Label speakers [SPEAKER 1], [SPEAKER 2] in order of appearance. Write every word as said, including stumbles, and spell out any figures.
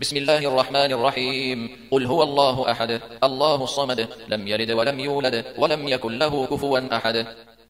[SPEAKER 1] بسم الله الرحمن الرحيم. قل هو الله أحد الله الصمد لم يلد ولم يولد ولم يكن له كفوا أحد.